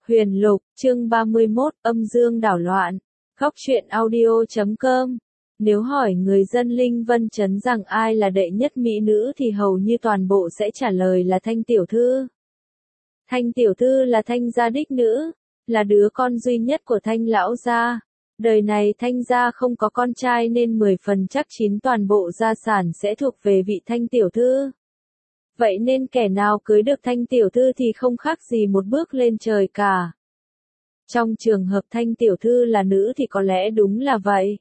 Huyền Lục, chương 31, âm dương đảo loạn. Góc truyện audio.com. Nếu hỏi người dân Linh Vân Trấn rằng ai là đệ nhất mỹ nữ thì hầu như toàn bộ sẽ trả lời là Thanh tiểu thư. Thanh tiểu thư là Thanh gia đích nữ, là đứa con duy nhất của Thanh lão gia. Đời này Thanh gia không có con trai nên 10 phần chắc chín toàn bộ gia sản sẽ thuộc về vị Thanh tiểu thư. Vậy nên kẻ nào cưới được Thanh tiểu thư thì không khác gì một bước lên trời cả. Trong trường hợp Thanh tiểu thư là nữ thì có lẽ đúng là vậy.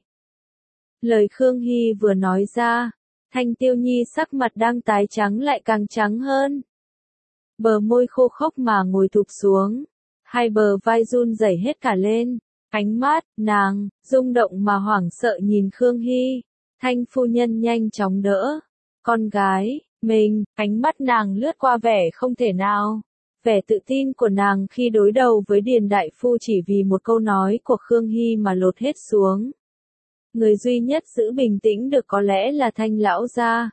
Lời Khương Hy vừa nói ra, Thanh Tiêu Nhi sắc mặt đang tái trắng lại càng trắng hơn. Bờ môi khô khốc mà ngồi thụp xuống, hai bờ vai run rẩy hết cả lên, ánh mắt nàng rung động mà hoảng sợ nhìn Khương Hy. Thanh phu nhân nhanh chóng đỡ con gái mình, ánh mắt nàng lướt qua vẻ không thể nào. Vẻ tự tin của nàng khi đối đầu với Điền đại phu chỉ vì một câu nói của Khương Hy mà lột hết xuống. Người duy nhất giữ bình tĩnh được có lẽ là Thanh lão gia.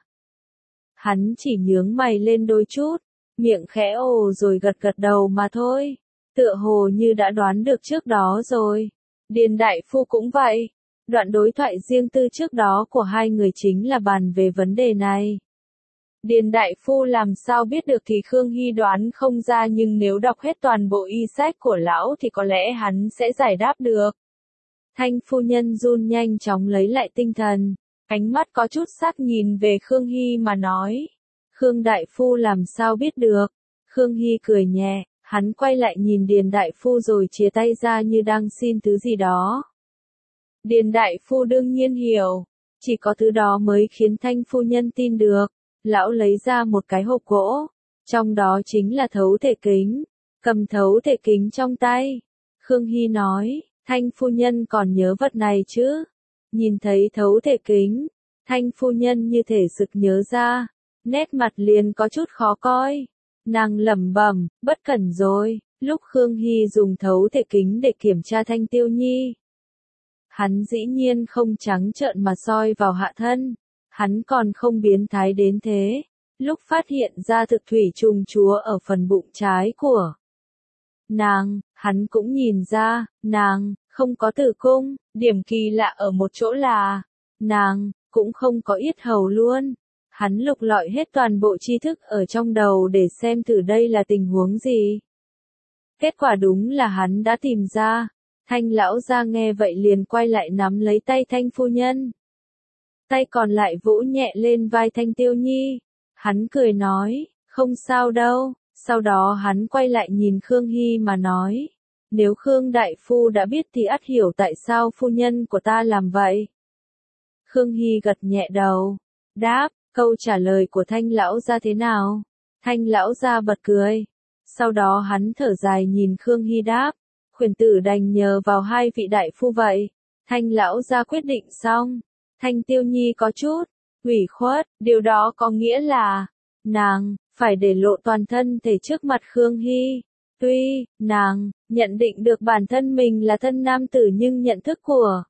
Hắn chỉ nhướng mày lên đôi chút, miệng khẽ ồ rồi gật gật đầu mà thôi. Tựa hồ như đã đoán được trước đó rồi. Điền đại phu cũng vậy. Đoạn đối thoại riêng tư trước đó của hai người chính là bàn về vấn đề này. Điền đại phu làm sao biết được thì Khương Hy đoán không ra, nhưng nếu đọc hết toàn bộ y sách của lão thì có lẽ hắn sẽ giải đáp được. Thanh phu nhân run nhanh chóng lấy lại tinh thần, ánh mắt có chút sắc nhìn về Khương Hy mà nói. Khương đại phu làm sao biết được? Khương Hy cười nhẹ, hắn quay lại nhìn Điền đại phu rồi chìa tay ra như đang xin thứ gì đó. Điền đại phu đương nhiên hiểu, chỉ có thứ đó mới khiến Thanh phu nhân tin được. Lão lấy ra một cái hộp gỗ, trong đó chính là thấu thể kính, cầm thấu thể kính trong tay. Khương Hy nói, Thanh phu nhân còn nhớ vật này chứ? Nhìn thấy thấu thể kính, Thanh phu nhân như thể sực nhớ ra, nét mặt liền có chút khó coi. Nàng lẩm bẩm, bất cẩn rồi, lúc Khương Hy dùng thấu thể kính để kiểm tra Thanh Tiêu Nhi. Hắn dĩ nhiên không trắng trợn mà soi vào hạ thân. Hắn còn không biến thái đến thế. Lúc phát hiện ra thực thủy trùng chúa ở phần bụng trái của nàng, hắn cũng nhìn ra, nàng không có tử cung. Điểm kỳ lạ ở một chỗ là, nàng cũng không có yết hầu luôn. Hắn lục lọi hết toàn bộ tri thức ở trong đầu để xem thử đây là tình huống gì. Kết quả đúng là hắn đã tìm ra. Thanh lão gia nghe vậy liền quay lại nắm lấy tay Thanh phu nhân. Tay còn lại vỗ nhẹ lên vai Thanh Tiêu Nhi. Hắn cười nói, không sao đâu. Sau đó hắn quay lại nhìn Khương Hy mà nói, nếu Khương đại phu đã biết thì ắt hiểu tại sao phu nhân của ta làm vậy. Khương Hy gật nhẹ đầu, đáp, câu trả lời của Thanh lão gia thế nào? Thanh lão gia bật cười. Sau đó hắn thở dài nhìn Khương Hy đáp, khuyển tử đành nhờ vào hai vị đại phu vậy. Thanh lão gia quyết định xong. Thanh Tiêu Nhi có chút ủy khuất, điều đó có nghĩa là nàng phải để lộ toàn thân thể trước mặt Khương Hy. Tuy nàng nhận định được bản thân mình là thân nam tử nhưng nhận thức của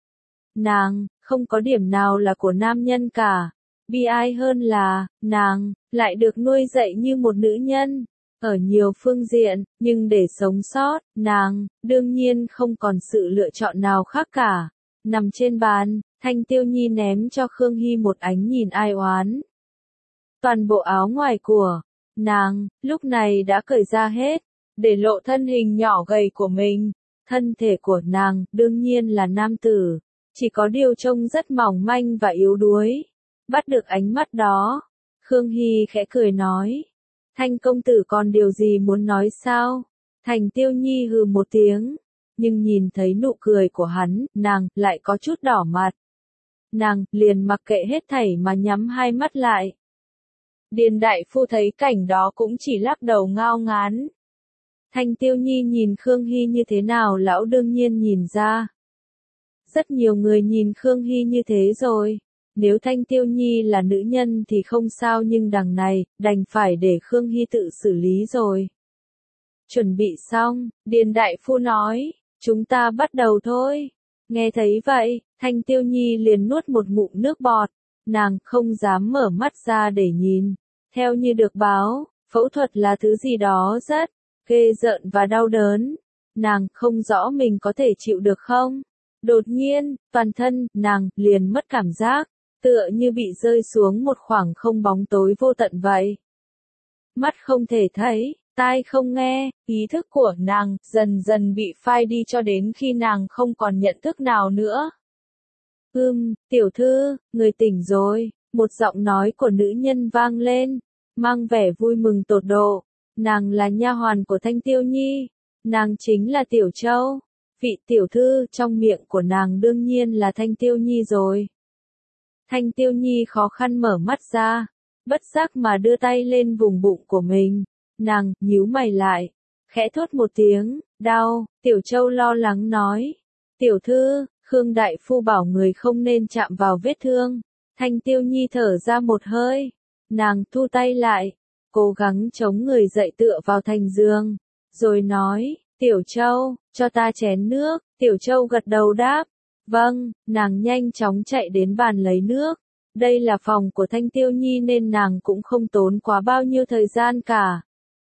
nàng không có điểm nào là của nam nhân cả. Bi ai hơn là nàng lại được nuôi dạy như một nữ nhân ở nhiều phương diện, nhưng để sống sót, nàng đương nhiên không còn sự lựa chọn nào khác cả. Nằm trên bàn, Thanh Tiêu Nhi ném cho Khương Hy một ánh nhìn ai oán. Toàn bộ áo ngoài của nàng lúc này đã cởi ra hết, để lộ thân hình nhỏ gầy của mình. Thân thể của nàng đương nhiên là nam tử, chỉ có điều trông rất mỏng manh và yếu đuối. Bắt được ánh mắt đó, Khương Hy khẽ cười nói, Thanh công tử còn điều gì muốn nói sao? Thanh Tiêu Nhi hừ một tiếng, nhưng nhìn thấy nụ cười của hắn, nàng lại có chút đỏ mặt. Nàng liền mặc kệ hết thảy mà nhắm hai mắt lại. Điền đại phu thấy cảnh đó cũng chỉ lắc đầu ngao ngán. Thanh Tiêu Nhi nhìn Khương Hy như thế nào lão đương nhiên nhìn ra. Rất nhiều người nhìn Khương Hy như thế rồi. Nếu Thanh Tiêu Nhi là nữ nhân thì không sao, nhưng đằng này đành phải để Khương Hy tự xử lý rồi. Chuẩn bị xong, Điền đại phu nói, chúng ta bắt đầu thôi. Nghe thấy vậy, Thanh Tiêu Nhi liền nuốt một ngụm nước bọt. Nàng không dám mở mắt ra để nhìn. Theo như được báo, phẫu thuật là thứ gì đó rất ghê rợn và đau đớn. Nàng không rõ mình có thể chịu được không? Đột nhiên, toàn thân, nàng, liền mất cảm giác, tựa như bị rơi xuống một khoảng không bóng tối vô tận vậy. Mắt không thể thấy, tai không nghe, ý thức của nàng, dần dần bị phai đi cho đến khi nàng không còn nhận thức nào nữa. Tiểu thư, người tỉnh rồi, một giọng nói của nữ nhân vang lên, mang vẻ vui mừng tột độ. Nàng là nha hoàn của Thanh Tiêu Nhi, nàng chính là Tiểu Châu. Vị tiểu thư trong miệng của nàng đương nhiên là Thanh Tiêu Nhi rồi. Thanh Tiêu Nhi khó khăn mở mắt ra, bất giác mà đưa tay lên vùng bụng của mình. Nàng, nhíu mày lại, khẽ thốt một tiếng, đau. Tiểu Châu lo lắng nói. Tiểu thư, Khương Đại Phu bảo người không nên chạm vào vết thương. Thanh Tiêu Nhi thở ra một hơi. Nàng thu tay lại, cố gắng chống người dậy tựa vào thành giường. Rồi nói, Tiểu Châu, cho ta chén nước. Tiểu Châu gật đầu đáp. Vâng, nàng nhanh chóng chạy đến bàn lấy nước. Đây là phòng của Thanh Tiêu Nhi nên nàng cũng không tốn quá bao nhiêu thời gian cả.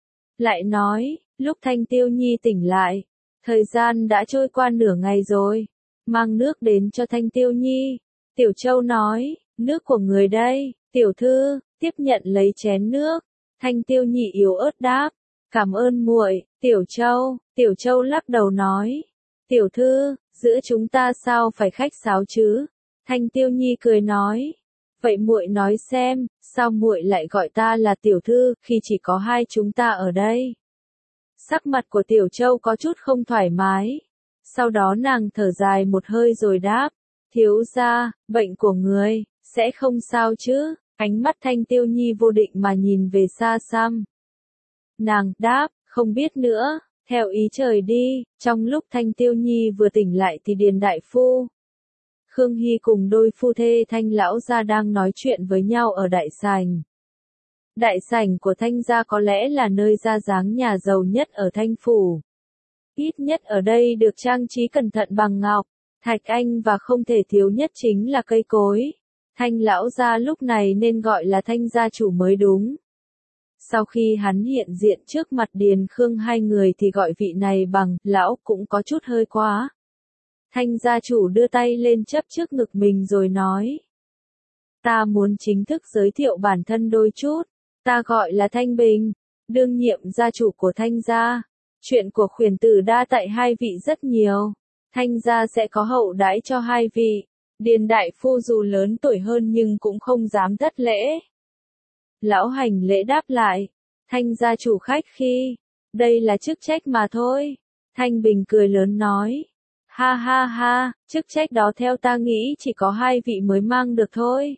Lại nói, lúc Thanh Tiêu Nhi tỉnh lại, thời gian đã trôi qua nửa ngày rồi. Mang nước đến cho Thanh Tiêu Nhi. Tiểu Châu nói, nước của người đây. Tiểu thư, tiếp nhận lấy chén nước. Thanh Tiêu Nhi yếu ớt đáp. Cảm ơn muội. Tiểu Châu lắc đầu nói. Tiểu thư, giữa chúng ta sao phải khách sáo chứ? Thanh Tiêu Nhi cười nói. Vậy muội nói xem, sao muội lại gọi ta là tiểu thư khi chỉ có hai chúng ta ở đây? Sắc mặt của Tiểu Châu có chút không thoải mái. Sau đó nàng thở dài một hơi rồi đáp. Thiếu gia, bệnh của người, sẽ không sao chứ? Ánh mắt Thanh Tiêu Nhi vô định mà nhìn về xa xăm. Nàng đáp, không biết nữa, theo ý trời đi. Trong lúc Thanh Tiêu Nhi vừa tỉnh lại thì Điền Đại Phu, Khương Hy cùng đôi phu thê Thanh lão gia đang nói chuyện với nhau ở đại sảnh. Đại sảnh của Thanh gia có lẽ là nơi ra dáng nhà giàu nhất ở Thanh phủ. Ít nhất ở đây được trang trí cẩn thận bằng ngọc, thạch anh và không thể thiếu nhất chính là cây cối. Thanh lão gia lúc này nên gọi là Thanh gia chủ mới đúng. Sau khi hắn hiện diện trước mặt Điền Khương hai người thì gọi vị này bằng lão cũng có chút hơi quá. Thanh gia chủ đưa tay lên chấp trước ngực mình rồi nói. Ta muốn chính thức giới thiệu bản thân đôi chút. Ta gọi là Thanh Bình, đương nhiệm gia chủ của Thanh gia. Chuyện của khuyển tử đa tại hai vị rất nhiều. Thanh gia sẽ có hậu đãi cho hai vị. Điền Đại Phu dù lớn tuổi hơn nhưng cũng không dám thất lễ. Lão hành lễ đáp lại. Thanh gia chủ khách khi. Đây là chức trách mà thôi. Thanh Bình cười lớn nói. Ha ha ha, chức trách đó theo ta nghĩ chỉ có hai vị mới mang được thôi.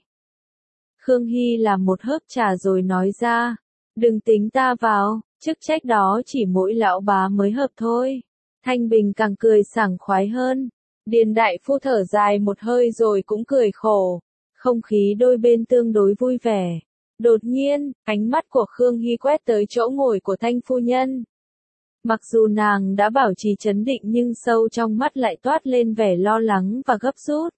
Khương Hy làm một hớp trà rồi nói ra. Đừng tính ta vào, chức trách đó chỉ mỗi lão bá mới hợp thôi. Thanh Bình càng cười sảng khoái hơn. Điền Đại Phu thở dài một hơi rồi cũng cười khổ. Không khí đôi bên tương đối vui vẻ. Đột nhiên, ánh mắt của Khương Hy quét tới chỗ ngồi của Thanh phu nhân. Mặc dù nàng đã bảo trì trấn định nhưng sâu trong mắt lại toát lên vẻ lo lắng và gấp rút.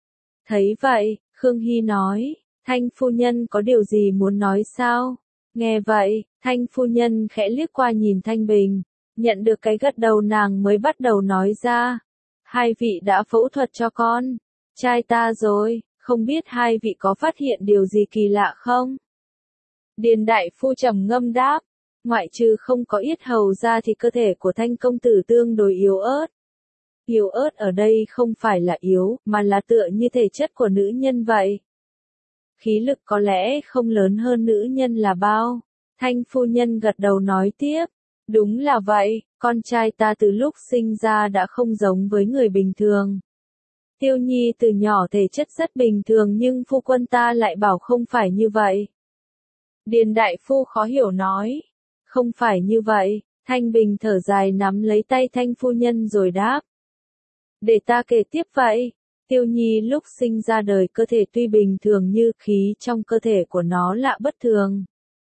Thấy vậy, Khương Hy nói, Thanh phu nhân có điều gì muốn nói sao? Nghe vậy, Thanh phu nhân khẽ liếc qua nhìn Thanh Bình, nhận được cái gật đầu nàng mới bắt đầu nói ra. Hai vị đã phẫu thuật cho con trai ta rồi, không biết hai vị có phát hiện điều gì kỳ lạ không? Điền Đại Phu trầm ngâm đáp. Ngoại trừ không có yết hầu ra thì cơ thể của Thanh công tử tương đối yếu ớt. Yếu ớt ở đây không phải là yếu, mà là tựa như thể chất của nữ nhân vậy. Khí lực có lẽ không lớn hơn nữ nhân là bao. Thanh phu nhân gật đầu nói tiếp. Đúng là vậy, con trai ta từ lúc sinh ra đã không giống với người bình thường. Tiêu Nhi từ nhỏ thể chất rất bình thường nhưng phu quân ta lại bảo không phải như vậy. Điền Đại Phu khó hiểu nói. Không phải như vậy, Thanh Bình thở dài nắm lấy tay Thanh phu nhân rồi đáp. Để ta kể tiếp vậy. Tiêu Nhi lúc sinh ra đời cơ thể tuy bình thường như khí trong cơ thể của nó lạ bất thường.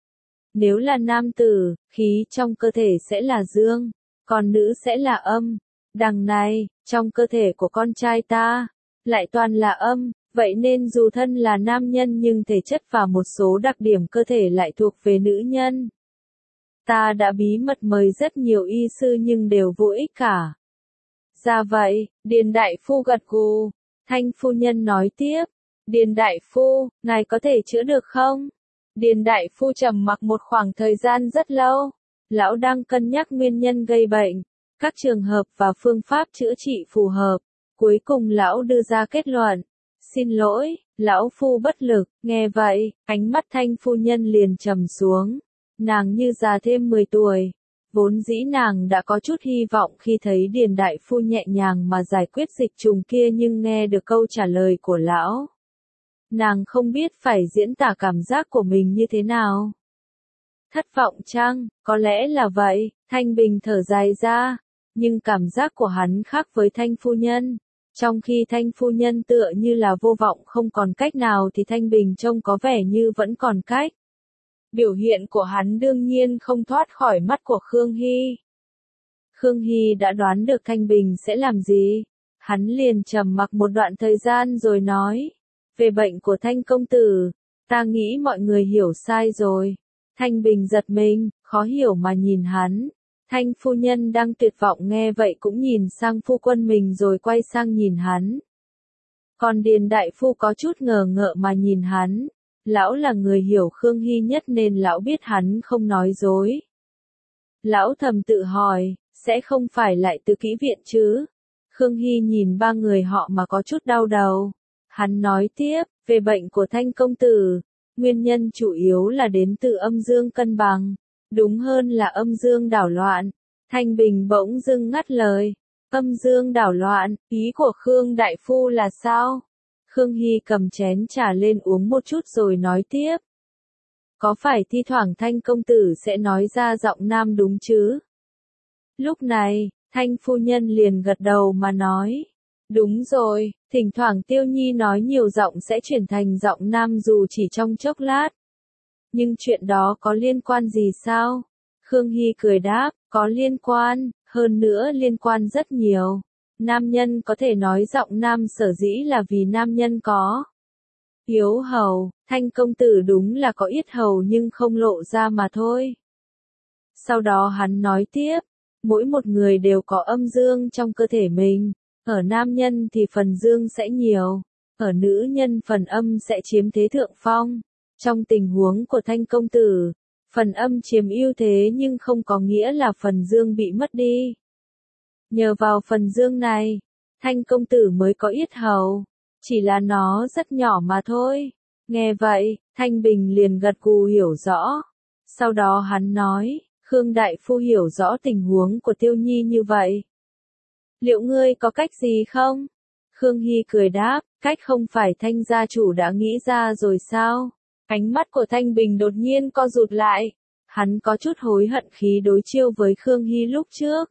Nếu là nam tử, khí trong cơ thể sẽ là dương, còn nữ sẽ là âm. Đằng này, trong cơ thể của con trai ta, lại toàn là âm, vậy nên dù thân là nam nhân nhưng thể chất và một số đặc điểm cơ thể lại thuộc về nữ nhân. Ta đã bí mật mời rất nhiều y sư nhưng đều vô ích cả. Ra vậy, Điền đại phu gật gù. Thanh phu nhân nói tiếp, Điền đại phu, ngài có thể chữa được không? Điền đại phu trầm mặc một khoảng thời gian rất lâu. Lão đang cân nhắc nguyên nhân gây bệnh, các trường hợp và phương pháp chữa trị phù hợp. Cuối cùng lão đưa ra kết luận. Xin lỗi, lão phu bất lực. Nghe vậy, ánh mắt thanh phu nhân liền trầm xuống. Nàng như già thêm 10 tuổi. Vốn dĩ nàng đã có chút hy vọng khi thấy Điền đại phu nhẹ nhàng mà giải quyết dịch trùng kia, nhưng nghe được câu trả lời của lão, nàng không biết phải diễn tả cảm giác của mình như thế nào. Thất vọng chăng? Có lẽ là vậy, Thanh Bình thở dài ra. Nhưng cảm giác của hắn khác với Thanh phu nhân. Trong khi Thanh phu nhân tựa như là vô vọng không còn cách nào thì Thanh Bình trông có vẻ như vẫn còn cách. Biểu hiện của hắn đương nhiên không thoát khỏi mắt của Khương Hy. Khương Hy đã đoán được Thanh Bình sẽ làm gì. Hắn liền trầm mặc một đoạn thời gian rồi nói. Về bệnh của Thanh công tử, ta nghĩ mọi người hiểu sai rồi. Thanh Bình giật mình, khó hiểu mà nhìn hắn. Thanh phu nhân đang tuyệt vọng nghe vậy cũng nhìn sang phu quân mình rồi quay sang nhìn hắn. Còn Điền đại phu có chút ngờ ngợ mà nhìn hắn. Lão là người hiểu Khương Hy nhất nên lão biết hắn không nói dối. Lão thầm tự hỏi, sẽ không phải lại từ kỹ viện chứ? Khương Hy nhìn ba người họ mà có chút đau đầu. Hắn nói tiếp, về bệnh của Thanh công tử, nguyên nhân chủ yếu là đến từ âm dương cân bằng, đúng hơn là âm dương đảo loạn. Thanh Bình bỗng dưng ngắt lời. Âm dương đảo loạn, ý của Khương đại phu là sao? Khương Hy cầm chén trà lên uống một chút rồi nói tiếp. Có phải thi thoảng Thanh công tử sẽ nói ra giọng nam đúng chứ? Lúc này, Thanh phu nhân liền gật đầu mà nói. Đúng rồi, thỉnh thoảng Tiêu Nhi nói nhiều giọng sẽ chuyển thành giọng nam dù chỉ trong chốc lát. Nhưng chuyện đó có liên quan gì sao? Khương Hy cười đáp, có liên quan, hơn nữa liên quan rất nhiều. Nam nhân có thể nói giọng nam sở dĩ là vì nam nhân có yết hầu, Thanh công tử đúng là có yết hầu nhưng không lộ ra mà thôi. Sau đó hắn nói tiếp, mỗi một người đều có âm dương trong cơ thể mình, ở nam nhân thì phần dương sẽ nhiều, ở nữ nhân phần âm sẽ chiếm thế thượng phong. Trong tình huống của Thanh công tử, phần âm chiếm ưu thế nhưng không có nghĩa là phần dương bị mất đi. Nhờ vào phần dương này, Thanh công tử mới có yết hầu, chỉ là nó rất nhỏ mà thôi. Nghe vậy, Thanh Bình liền gật gù hiểu rõ. Sau đó hắn nói, Khương đại phu hiểu rõ tình huống của Tiêu Nhi như vậy. Liệu ngươi có cách gì không? Khương Hy cười đáp, cách không phải Thanh gia chủ đã nghĩ ra rồi sao? Ánh mắt của Thanh Bình đột nhiên co rụt lại. Hắn có chút hối hận khi đối chiêu với Khương Hy lúc trước.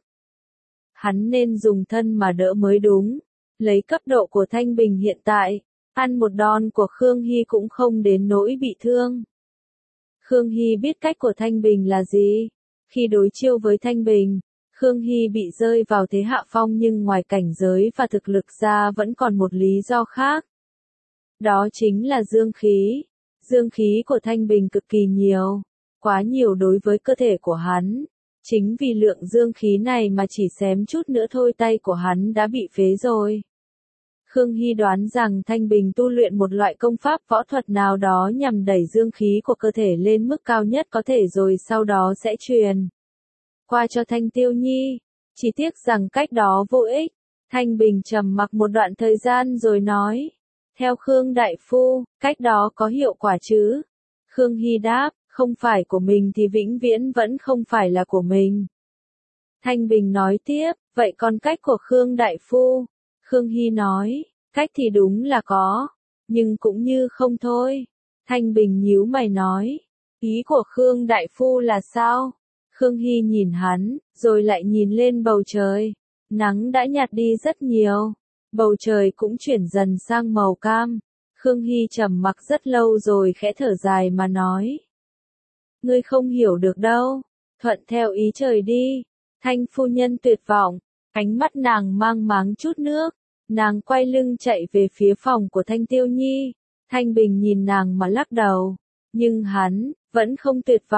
Hắn nên dùng thân mà đỡ mới đúng. Lấy cấp độ của Thanh Bình hiện tại, ăn một đòn của Khương Hy cũng không đến nỗi bị thương. Khương Hy biết cách của Thanh Bình là gì. Khi đối chiêu với Thanh Bình, Khương Hy bị rơi vào thế hạ phong nhưng ngoài cảnh giới và thực lực ra vẫn còn một lý do khác. Đó chính là dương khí. Dương khí của Thanh Bình cực kỳ nhiều, quá nhiều đối với cơ thể của hắn. Chính vì lượng dương khí này mà chỉ xém chút nữa thôi tay của hắn đã bị phế rồi. Khương Hy đoán rằng Thanh Bình tu luyện một loại công pháp võ thuật nào đó nhằm đẩy dương khí của cơ thể lên mức cao nhất có thể rồi sau đó sẽ truyền qua cho Thanh Tiêu Nhi. Chỉ tiếc rằng cách đó vô ích. Thanh Bình trầm mặc một đoạn thời gian rồi nói. Theo Khương đại phu, cách đó có hiệu quả chứ? Khương Hy đáp, không phải của mình thì vĩnh viễn vẫn không phải là của mình. Thanh Bình nói tiếp, vậy còn cách của Khương đại phu? Khương Hy nói, cách thì đúng là có, nhưng cũng như không thôi. Thanh Bình nhíu mày nói, ý của Khương đại phu là sao? Khương Hy nhìn hắn, rồi lại nhìn lên bầu trời. Nắng đã nhạt đi rất nhiều. Bầu trời cũng chuyển dần sang màu cam. Khương Hy trầm mặc rất lâu rồi khẽ thở dài mà nói. Ngươi không hiểu được đâu. Thuận theo ý trời đi. Thanh phu nhân tuyệt vọng. Ánh mắt nàng mang máng chút nước. Nàng quay lưng chạy về phía phòng của Thanh Tiêu Nhi. Thanh Bình nhìn nàng mà lắc đầu. Nhưng hắn vẫn không tuyệt vọng.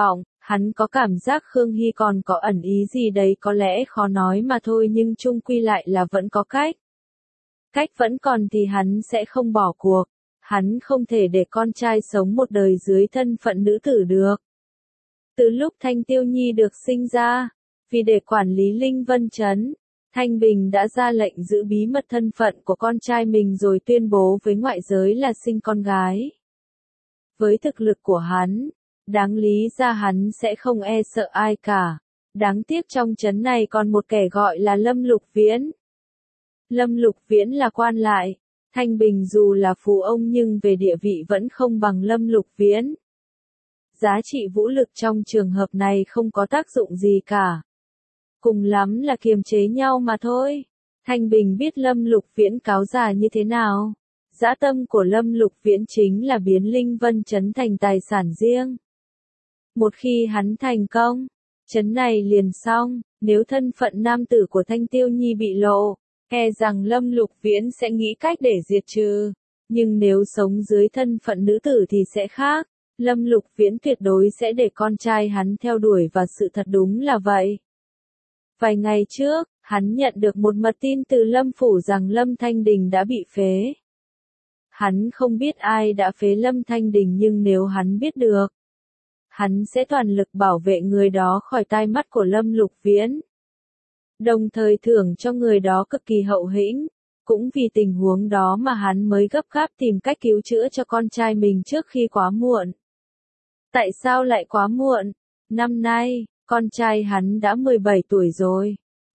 Hắn có cảm giác Khương Hy còn có ẩn ý gì đấy có lẽ khó nói mà thôi nhưng chung quy lại là vẫn có cách. Cách vẫn còn thì hắn sẽ không bỏ cuộc. Hắn không thể để con trai sống một đời dưới thân phận nữ tử được. Từ lúc Thanh Tiêu Nhi được sinh ra, vì để quản lý Linh Vân Trấn, Thanh Bình đã ra lệnh giữ bí mật thân phận của con trai mình rồi tuyên bố với ngoại giới là sinh con gái. Với thực lực của hắn, đáng lý ra hắn sẽ không e sợ ai cả. Đáng tiếc trong trấn này còn một kẻ gọi là Lâm Lục Viễn. Lâm Lục Viễn là quan lại. Thanh Bình dù là phú ông nhưng về địa vị vẫn không bằng Lâm Lục Viễn. Giá trị vũ lực trong trường hợp này không có tác dụng gì cả. Cùng lắm là kiềm chế nhau mà thôi. Thanh Bình biết Lâm Lục Viễn cáo già như thế nào. Dã tâm của Lâm Lục Viễn chính là biến Linh Vân Trấn thành tài sản riêng. Một khi hắn thành công, trấn này liền xong, nếu thân phận nam tử của Thanh Tiêu Nhi bị lộ, e rằng Lâm Lục Viễn sẽ nghĩ cách để diệt trừ. Nhưng nếu sống dưới thân phận nữ tử thì sẽ khác. Lâm Lục Viễn tuyệt đối sẽ để con trai hắn theo đuổi và sự thật đúng là vậy. Vài ngày trước, hắn nhận được một mật tin từ Lâm Phủ rằng Lâm Thanh Đình đã bị phế. Hắn không biết ai đã phế Lâm Thanh Đình nhưng nếu hắn biết được, hắn sẽ toàn lực bảo vệ người đó khỏi tai mắt của Lâm Lục Viễn. Đồng thời thưởng cho người đó cực kỳ hậu hĩnh, cũng vì tình huống đó mà hắn mới gấp gáp tìm cách cứu chữa cho con trai mình trước khi quá muộn. Tại sao lại quá muộn? Năm nay, con trai hắn đã 17 tuổi rồi.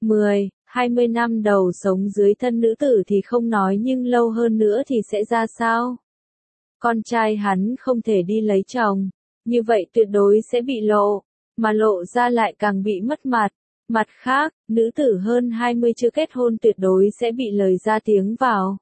20 năm đầu sống dưới thân nữ tử thì không nói nhưng lâu hơn nữa thì sẽ ra sao? Con trai hắn không thể đi lấy chồng, như vậy tuyệt đối sẽ bị lộ, mà lộ ra lại càng bị mất mặt. Mặt khác, nữ tử hơn 20 chưa kết hôn tuyệt đối sẽ bị lời ra tiếng vào.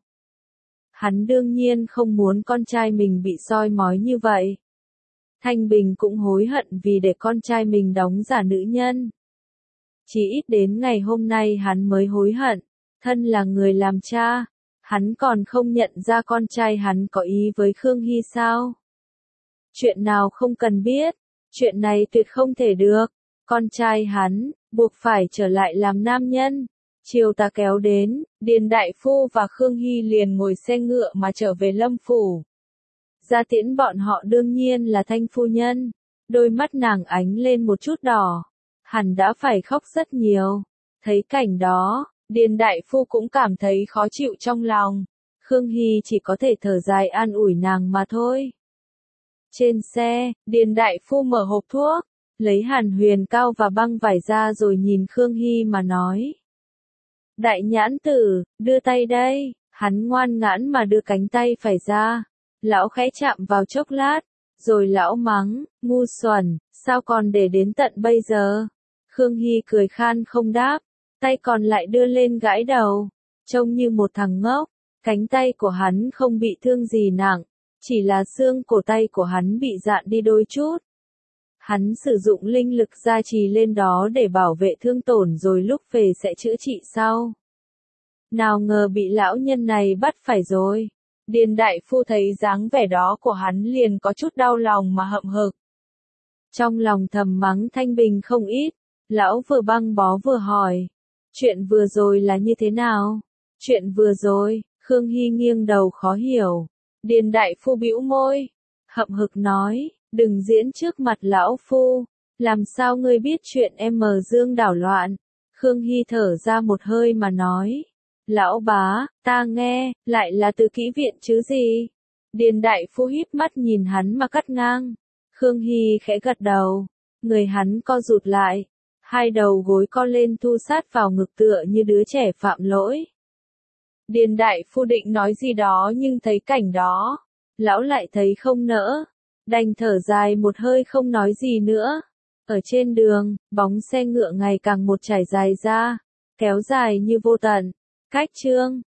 Hắn đương nhiên không muốn con trai mình bị soi mói như vậy. Thanh Bình cũng hối hận vì để con trai mình đóng giả nữ nhân. Chỉ ít đến ngày hôm nay hắn mới hối hận, thân là người làm cha, hắn còn không nhận ra con trai hắn có ý với Khương Hy sao? Chuyện nào không cần biết, chuyện này tuyệt không thể được, con trai hắn, buộc phải trở lại làm nam nhân. Chiều tà kéo đến, Điền Đại Phu và Khương Hy liền ngồi xe ngựa mà trở về Lâm Phủ. Ra tiễn bọn họ đương nhiên là Thanh phu nhân, đôi mắt nàng ánh lên một chút đỏ, hẳn đã phải khóc rất nhiều. Thấy cảnh đó, Điền Đại Phu cũng cảm thấy khó chịu trong lòng, Khương Hy chỉ có thể thở dài an ủi nàng mà thôi. Trên xe, Điền Đại Phu mở hộp thuốc, lấy hàn huyền cao và băng vải ra rồi nhìn Khương Hy mà nói. Đại nhãn tử, đưa tay đây, hắn ngoan ngãn mà đưa cánh tay phải ra. Lão khẽ chạm vào chốc lát, rồi lão mắng, ngu xuẩn, sao còn để đến tận bây giờ? Khương Hy cười khan không đáp, tay còn lại đưa lên gãi đầu, trông như một thằng ngốc. Cánh tay của hắn không bị thương gì nặng, chỉ là xương cổ tay của hắn bị rạn đi đôi chút. Hắn sử dụng linh lực gia trì lên đó để bảo vệ thương tổn rồi lúc về sẽ chữa trị sau. Nào ngờ bị lão nhân này bắt phải rồi. Điền Đại Phu thấy dáng vẻ đó của hắn liền có chút đau lòng mà hậm hực. Trong lòng thầm mắng Thanh Bình không ít, lão vừa băng bó vừa hỏi. Chuyện vừa rồi là như thế nào? Chuyện vừa rồi, Khương Hy nghiêng đầu khó hiểu. Điền Đại Phu bĩu môi, hậm hực nói, đừng diễn trước mặt lão phu, làm sao ngươi biết chuyện em mờ dương đảo loạn? Khương Hy thở ra một hơi mà nói. Lão bá, ta nghe, lại là từ kỹ viện chứ gì? Điền Đại Phu híp mắt nhìn hắn mà cắt ngang. Khương Hy khẽ gật đầu, người hắn co rụt lại, hai đầu gối co lên thu sát vào ngực tựa như đứa trẻ phạm lỗi. Điền Đại Phu định nói gì đó nhưng thấy cảnh đó, lão lại thấy không nỡ, đành thở dài một hơi không nói gì nữa. Ở trên đường, bóng xe ngựa ngày càng một trải dài ra, kéo dài như vô tận. Cách chương